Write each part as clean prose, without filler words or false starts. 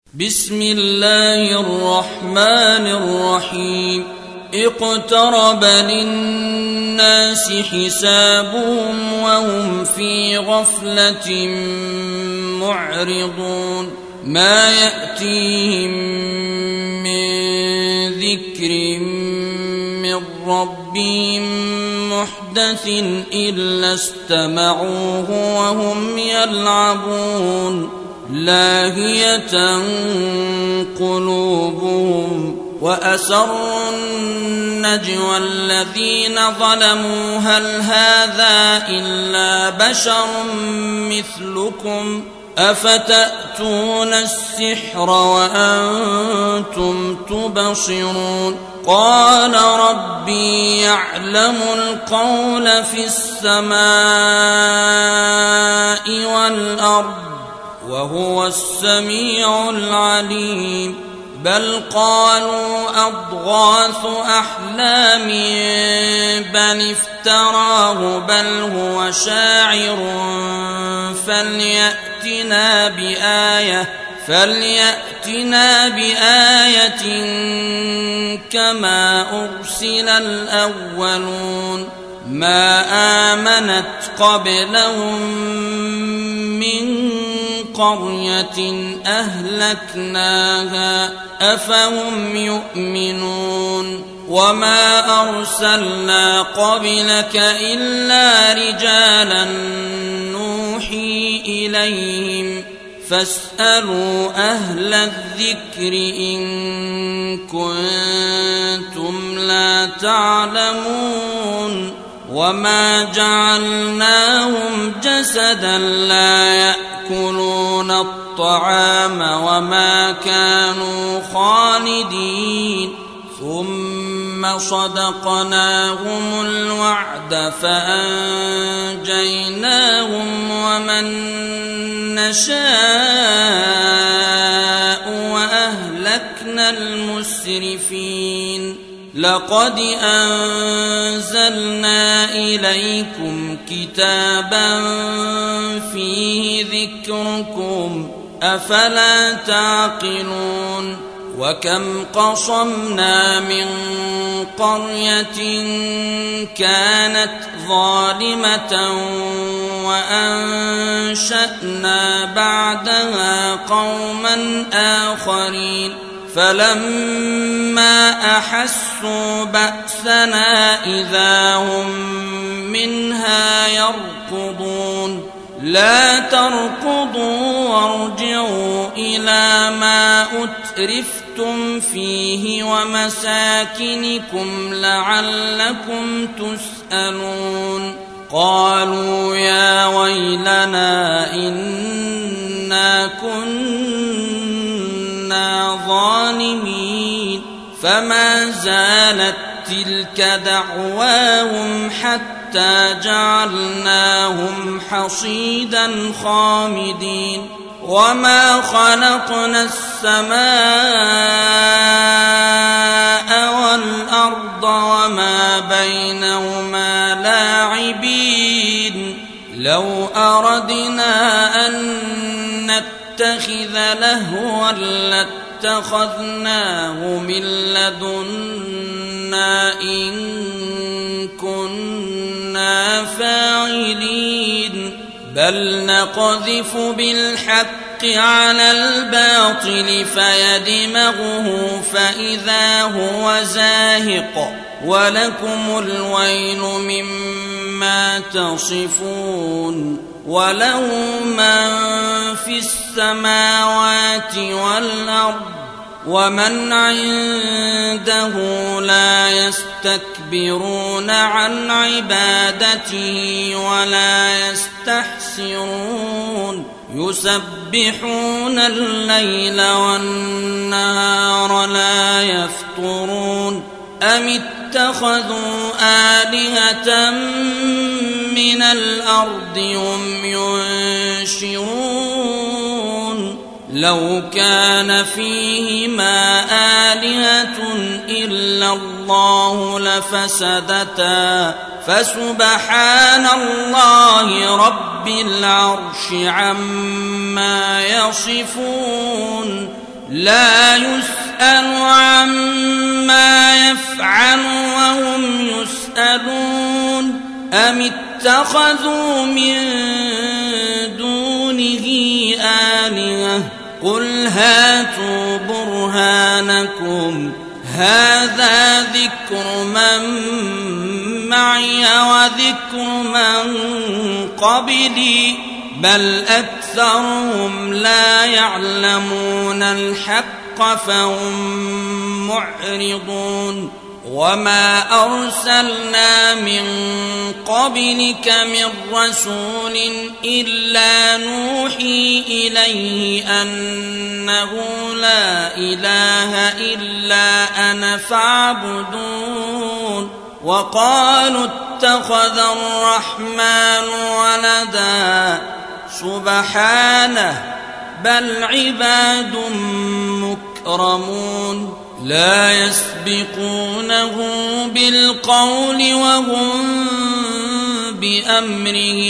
بسم الله الرحمن الرحيم. اقترب للناس حسابهم وهم في غفلة معرضون. ما يأتيهم من ذكر من ربهم محدث إلا استمعوه وهم يلعبون. لاهية قلوبهم وأسروا النجوى الذين ظلموا هل هذا إلا بشر مثلكم أفتأتون السحر وأنتم تبصرون. قال ربي يعلم القول في السماء والأرض وهو السميع العليم. بل قالوا أضغاث أحلام بل افتراه بل هو شاعر فليأتنا بآية كما أرسل الأولون. ما آمنت قبلهم من قرية أهلكناها أفهم يؤمنون. وما أرسلنا قبلك إلا رجالا نوحي إليهم فاسألوا أهل الذكر إن كنتم لا تعلمون. وما جعلناهم جسدا لا يأكلون الطعام وما كانوا خالدين. ثم صدقناهم الوعد فأنجيناهم ومن نشاء وأهلكنا المسرفين. لقد أنزلنا إليكم كتابا فيه ذكركم أفلا تعقلون. وكم قصمنا من قرية كانت ظالمة وأنشأنا بعدها قوما آخرين فلما أحسوا بأسنا إذا هم منها يركضون. لا تركضوا وارجعوا إلى ما أترفتم فيه ومساكنكم لعلكم تسألون. قالوا يا ويلنا إنا كنا ظالمين. فما زالت تلك دعواهم حتى جعلناهم حصيدا خامدين. وما خلقنا السماء والأرض وما بينهما لاعبين. لو أردنا أن نتخذ لهوا لاتخذناه من لدنا إن كنا فاعلين. بل نقذف بالحق على الباطل فيدمغه فإذا هو زاهق ولكم الويل مما تصفون. وله من في السماوات والأرض ومن عنده لا يستكبرون عن عبادته ولا يستحسرون. يسبحون الليل والنهار لا يفترون. أم اتخذوا آلهة من الأرض هم ينشرون. لو كان فيهما آلهة إلا الله لفسدتا فسبحان الله رب العرش عما يصفون. لا يسأل عما يفعل وهم يسألون أم اتخذوا من دونه آلهة قل هاتوا برهانكم هذا ذكر من معي وذكر من قبلي بل أكثرهم لا يعلمون الحق فهم معرضون وما أرسلنا من قبلك من رسول إلا نوحي إليه أنه لا إله إلا أنا فاعبدون وقالوا اتخذ الرحمن ولدا سبحانه بل عباد مكرمون لا يسبقونه بالقول وهم بأمره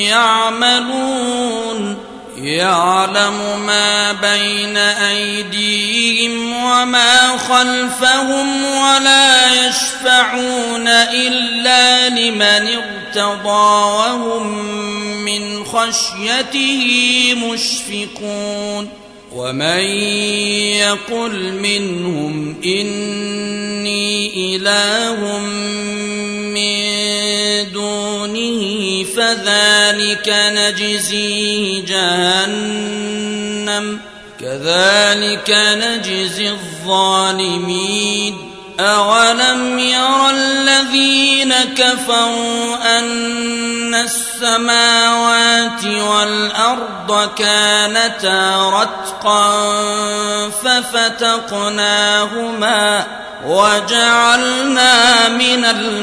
يعملون يعلم ما بين أيديهم وما خلفهم ولا يشفعون إلا لمن ارتضى وهم من خشيته مشفقون ومن يقل منهم إني إله من دونه فذلك نجزيه جهنم كذلك نجزي الظالمين أولم ير الذين كفروا أن السماوات والأرض كانتا رتقا ففتقناهما وجعلنا من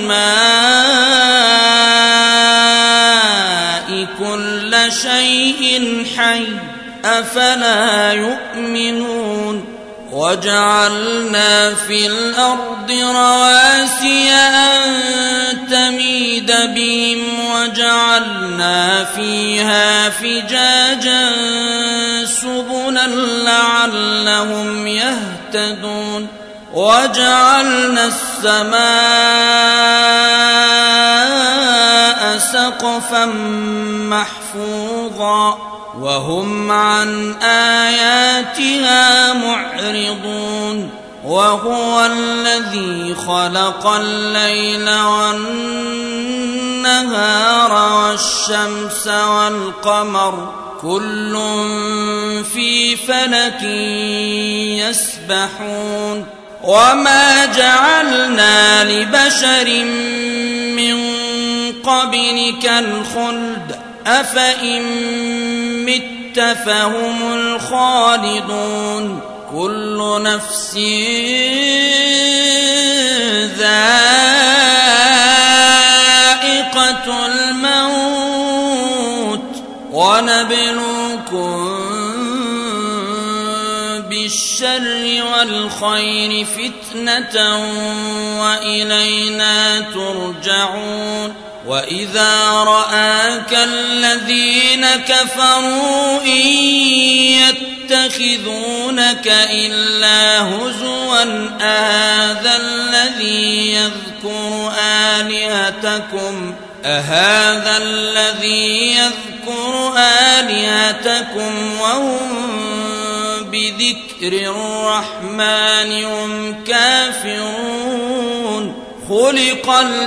الماء كل شيء حي أفلا يؤمنون وجعلنا في الأرض رواسي أن تميد بهم وجعلنا فيها فجاجا سبلا لعلهم يهتدون وجعلنا السماء سقفا محفوظا وهم عن آياتها معرضون وهو الذي خلق الليل والنهار والشمس والقمر كل في فلك يسبحون وما جعلنا لبشر من قبلك الخلد أفإن مت فهم الخالدون كل نفس ذائقة الموت ونبلوكم بالشر والخير فتنة وإلينا ترجعون وإذا رآك الذين كفروا إن يتخذونك إلا هزوا أهذا الذي يذكر آلهتكم وهم بذكر الرحمن هم كافرون خلق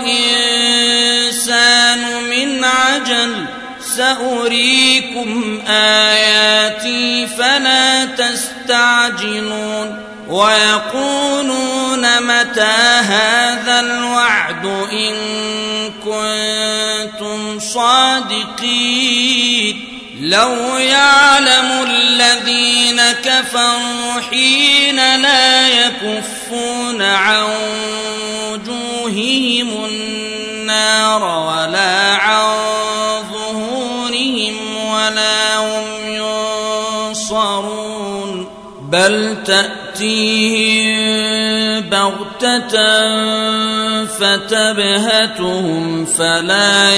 الإنسان من عجل سأريكم آياتي فلا تستعجلون ويقولون متى هذا الوعد إن كنتم صادقين لو يعلم الذين كفروا حين لا يكفون عن وجوههم النار ولا عن ظهورهم ولا هم ينصرون بل تأتيهم بغتة فتبهتهم فلا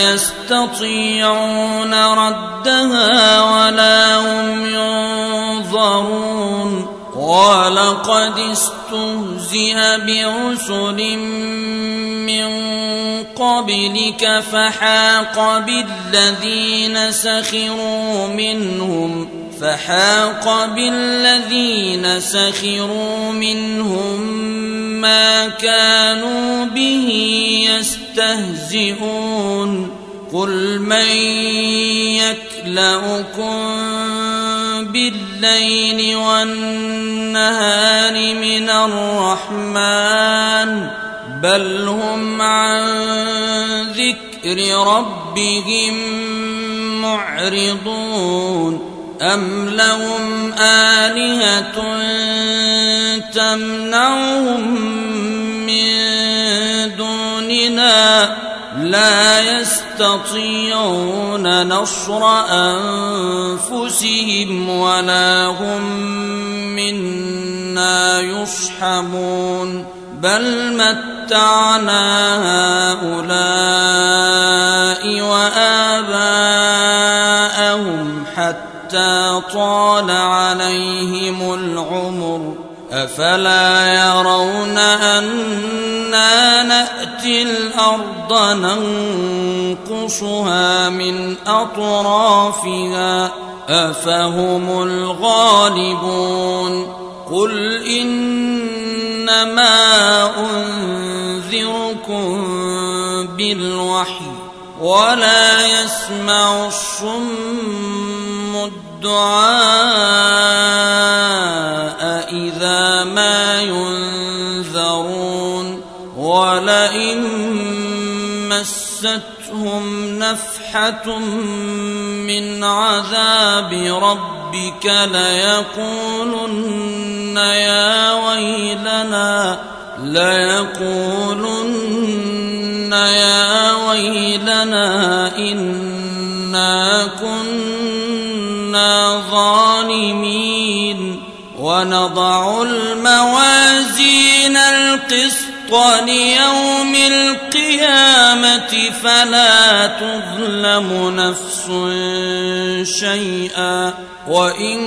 يستطيعون ردها ولا هم ينظرون ولقد استهزئ برسل من قبلك فحاق بالذين سخروا منهم ما كانوا به يستهزئون قل من يكلؤكم بالليل والنهار من الرحمن بل هم عن ذكر ربهم معرضون أم لهم آلهة تمنعهم من دوننا لا يستطيعون نصر أنفسهم ولا هم منا يصحبون بل متعنا هؤلاء وآباءهم حتى طال عليهم العمر أفلا يرون أنا نأتي الأرض ننقصها من أطرافها أفهم الغالبون قل إنما أنذركم بالوحي ولا يسمع الصم الدعاء إذا ما ينذرون ولئن مستهم نفحة من عذاب ربك ليقولن يا ويلنا إنا كنا ظالمين ونضع الموازين القسط ليوم القيامة فلا تظلم نفس شيئا وإن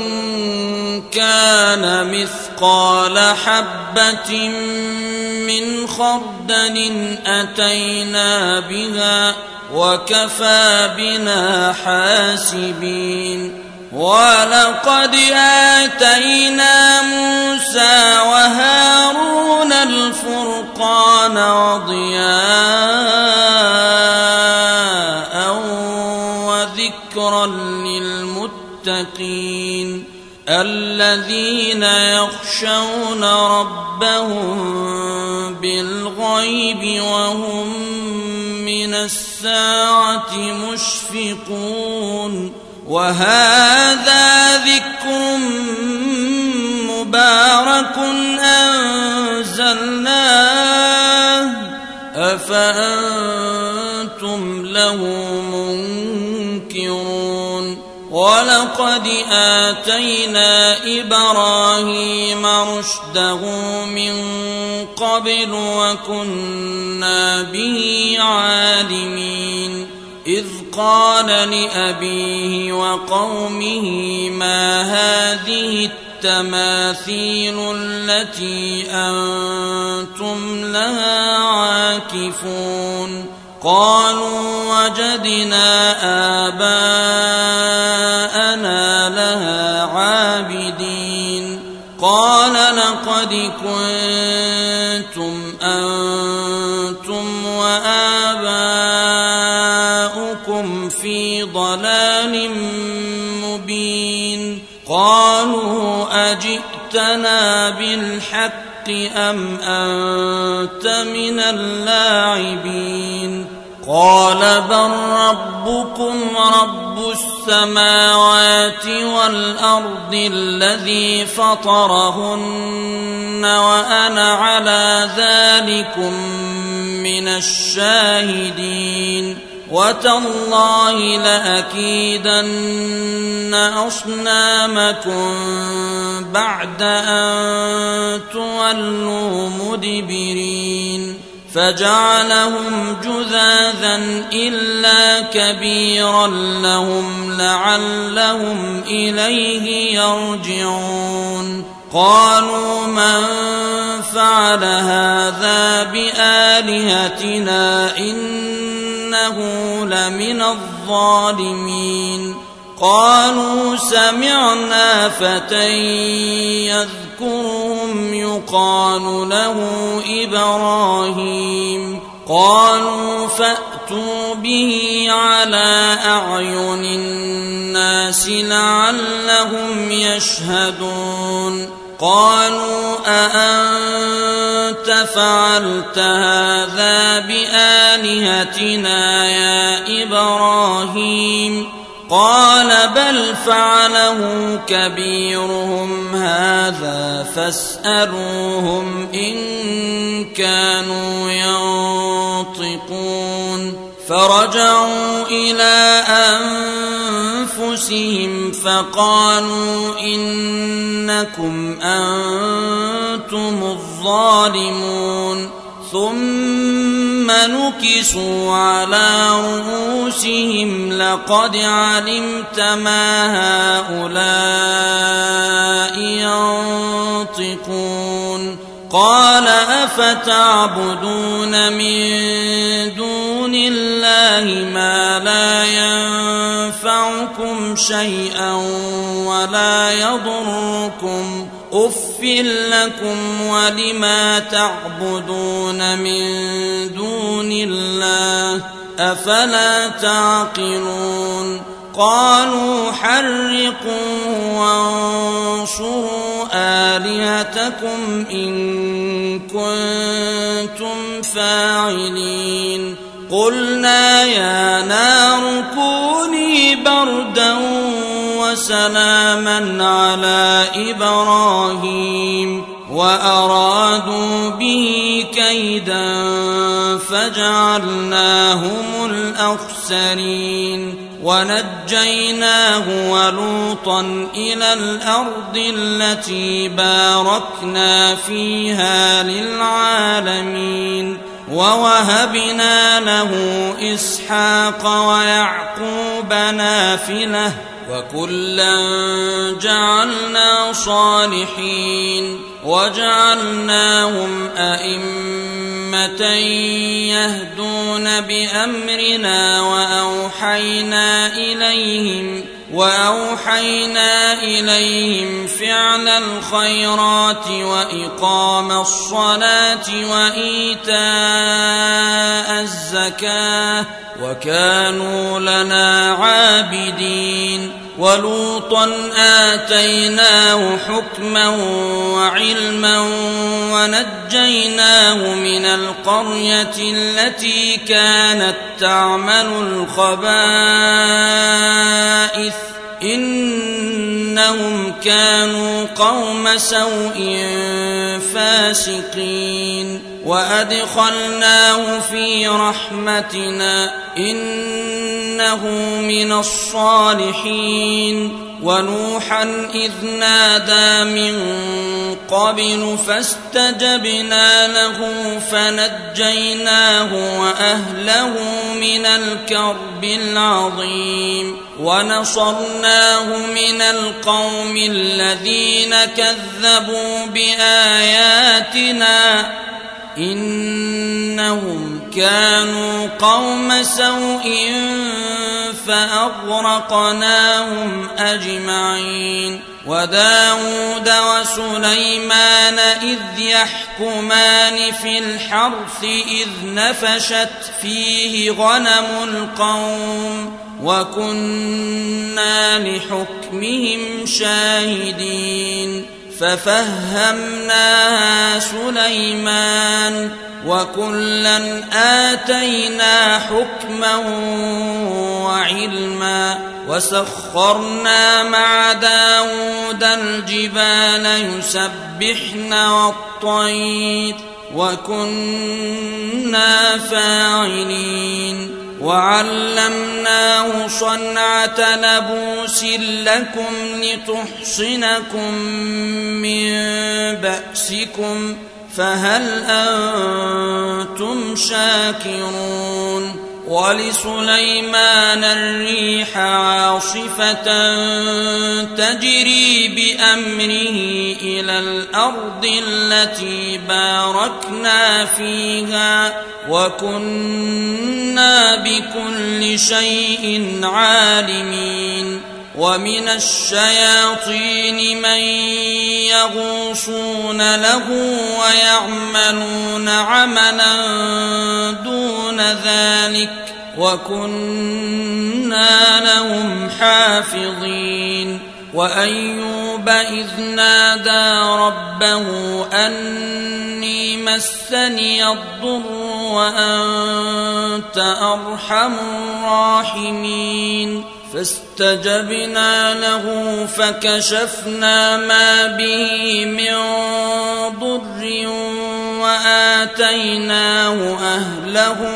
كان مثقال حبة من خردل أتينا بها وكفى بنا حاسبين ولقد آتينا موسى وهارون الفرقان وضياء وذكرا للمتقين الذين يخشون ربهم بالغيب وهم من الساعة مشفقون وهذا ذكر مبارك أنزلناه أفأنتم له منكرون ولقد آتينا إبراهيم رشده من قبل وكنا به عالمين إذ قال لأبيه وقومه ما هذه التماثيل التي أنتم لها عاكفون قالوا وجدنا آباءنا لها عابدين قال لقد كنتم أنتم وآباؤكم في ضلال مبين قالوا أجئتنا بالحق أم أنت من اللاعبين قال بل ربكم رب السماوات والأرض الذي فطرهن وأنا على ذلكم من الشاهدين وتالله لأكيدن أصنامكم بعد أن تولوا مدبرين فجعلهم جذاذا إلا كبيرا لهم لعلهم إليه يرجعون قالوا من فعل هذا بآلهتنا إنه لمن الظالمين قالوا سمعنا فتى يذكرهم يقال له إبراهيم قالوا فأتوا به على أعين الناس لعلهم يشهدون قالوا أأنت فعلت هذا بآلهتنا يا إبراهيم قال بل فعله كبيرهم هذا فاسألوهم إن كانوا ينطقون فرجعوا إلى أنفسهم فقالوا إنكم أنتم الظالمون ثم نكسوا على رؤوسهم لقد علمت ما هؤلاء ينطقون قال أفتعبدون من دون الله ما لا ينفعكم شيئا ولا يضركم أف لكم ولما تعبدون من دون الله أفلا تعقلون قالوا حرقوا وانصروا آلهتكم إن كنتم فاعلين قلنا يا نار كوني بردا وسلاما على إبراهيم وأرادوا به كيدا فجعلناهم الأخسرين ونجيناه ولوطا إلى الأرض التي باركنا فيها للعالمين ووهبنا له إسحاق ويعقوب نافلة وكلا جعلنا صالحين وجعلناهم أئمة يهدون بأمرنا وأوحينا إليهم فعل الخيرات وإقام الصلاة وإيتاء الزكاة وكانوا لنا عابدين ولوطا آتيناه حكما وعلما ونجيناه من القرية التي كانت تعمل الخبائث إنهم كانوا قوم سوء فاسقين وأدخلناه في رحمتنا إنه من الصالحين ونوحا إذ نادى من قبل فاستجبنا له فنجيناه وأهله من الكرب العظيم ونصرناه من القوم الذين كذبوا بآياتنا إنهم كانوا قوم سوء فأغرقناهم أجمعين وداود وسليمان إذ يحكمان في الحرث إذ نفشت فيه غنم القوم وكنا لحكمهم شاهدين ففهمناها سليمان وكلا آتينا حكما وعلما وسخرنا مع داود الجبال يسبحن والطير وكنا فاعلين وعلمناه صنعة لبوس لكم لتحصنكم من بأسكم فهل أنتم شاكرون ولسليمان الريح عاصفة تجري بأمره إلى الأرض التي باركنا فيها وكنا بكل شيء عالمين ومن الشياطين من يغوصون له ويعملون عملا دون ذلك وكنا لهم حافظين وأيوب إذ نادى ربه أني مسني الضر وأنت أرحم الراحمين فاستجبنا له فكشفنا ما به من ضر وآتيناه أهله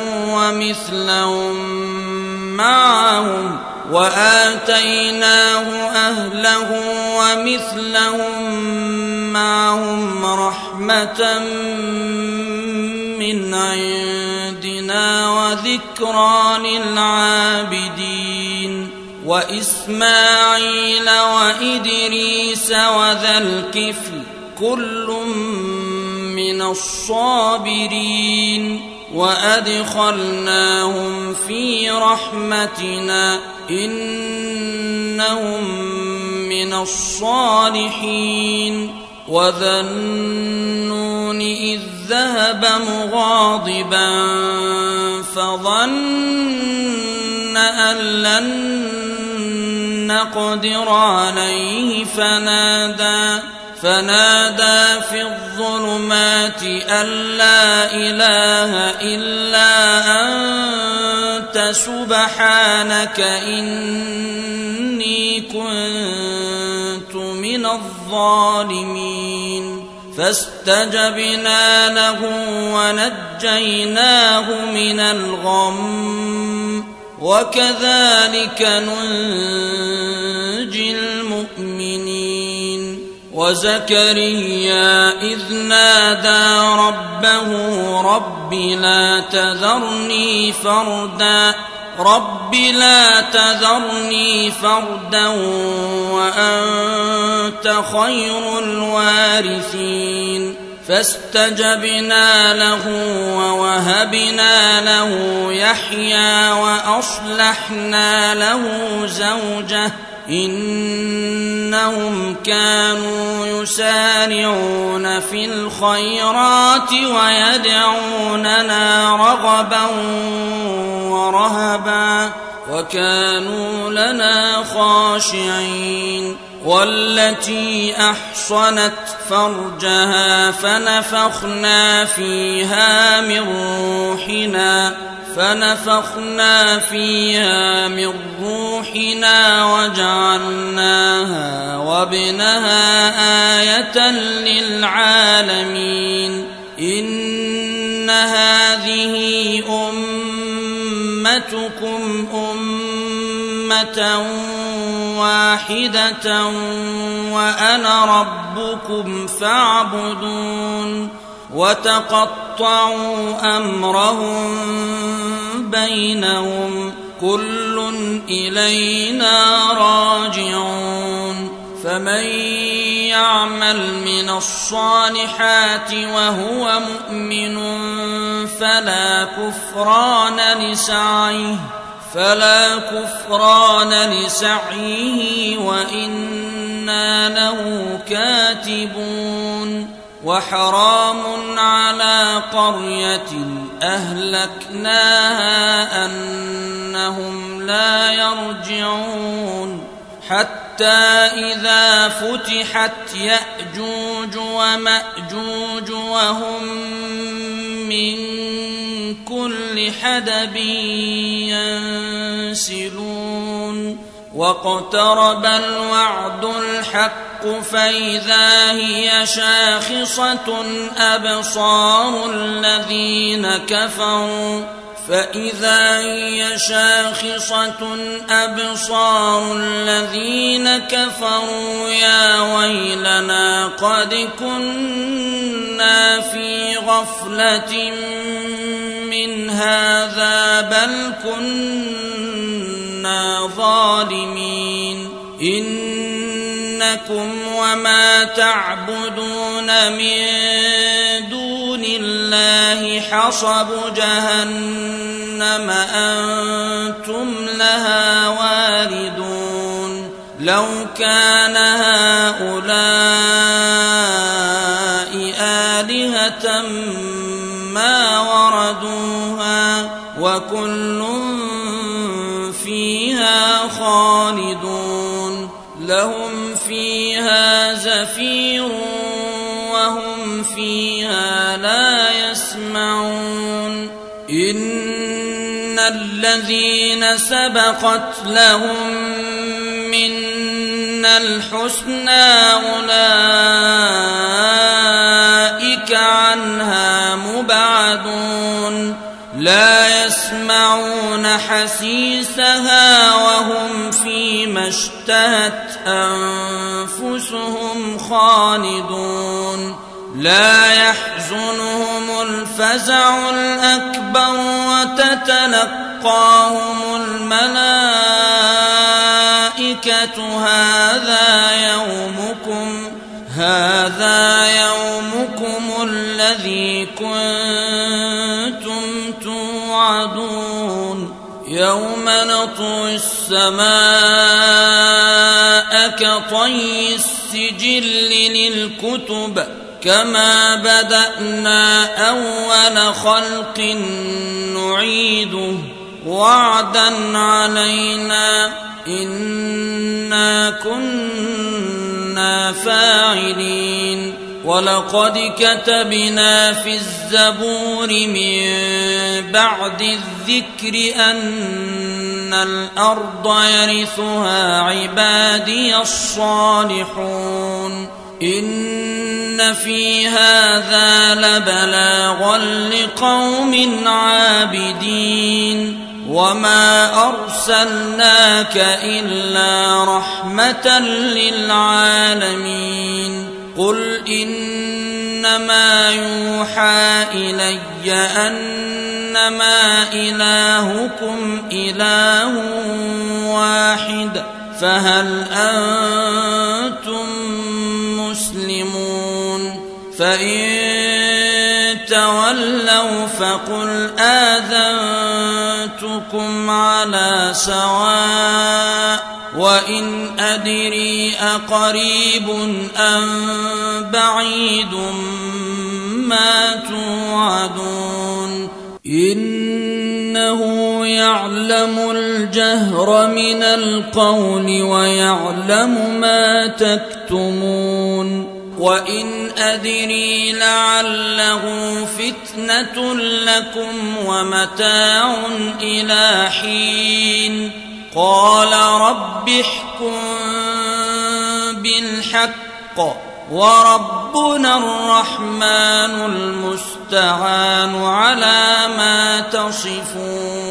ومثلهم معهم رحمة من عندنا وذكرى للعابدين وإسماعيل وإدريس وذا الكفل كل من الصابرين وأدخلناهم في رحمتنا إنهم من الصالحين وذا النون إذ ذهب مغاضبا فظن أن لن نقدر عليه فنادى في الظلمات أن لا إله إلا أنت سبحانك إني كنت من الظالمين فاستجبنا له ونجيناه من الغم وكذلك ننجي المؤمنين وزكريا إذ نادى ربه رب لا تذرني فردا وأنت خير الوارثين فاستجبنا له ووهبنا له يحيى وأصلحنا له زوجه إنهم كانوا يسارعون في الخيرات ويدعوننا رغبا ورهبا وكانوا لنا خاشعين والتي أحصنت فرجها فنفخنا فيها من روحنا وجعلناها وابنها آية للعالمين إن هذه أمتكم أمة واحدة وأنا ربكم فاعبدون وتقطعوا أمرهم بينهم كل إلينا راجعون فمن يعمل من الصالحات وهو مؤمن فلا كفران لسعيه وإنا له كاتبون وحرام على قرية أهلكناها أنهم لا يرجعون حتى إذا فتحت يأجوج ومأجوج وهم من كل حدب ينسلون واقترب الوعد الحق فإذا هي شاخصة أبصار الذين كفروا يا ويلنا قد كنا في غفلة من هذا بل كنا ظالمين إنكم وما تعبدون من دون الله حصب جهنم أنتم لها واردون لو كان هؤلاء آلهة ما وردوها وكل فيها خالدون لهم فيها زفير وهم فيها لا يسمعون إن الذين سبقت لهم منا الحسنى أولئك عنها مبعدون لا يسمعون حسيسها وهم فيما اشتهت أنفسهم خالدون لا يحزنهم الفزع الأكبر وتتلقاهم الملائكة هذا يومكم الذي كنتم توعدون يوم نطوي السماء كطي السجل للكتب كما بدأنا أول خلق نعيده وعدا علينا إنا كنا فاعلين ولقد كتبنا في الزبور من بعد الذكر أن الأرض يرثها عبادي الصالحون إن في هذا لبلاغا لقوم عابدين وما أرسلناك إلا رحمة للعالمين قل إنما يوحى إلي أنما إلهكم إله واحد فهل أنتم مسلمون فإن تولوا فقل آذنتكم على سواء وإن أدري أقريب أم بعيد ما توعدون إنه يعلم الجهر من القول ويعلم ما تكتمون وإن أدري لعله فتنة لكم ومتاع إلى حين قال رب احكم بالحق وربنا الرحمن المستعان على ما تصفون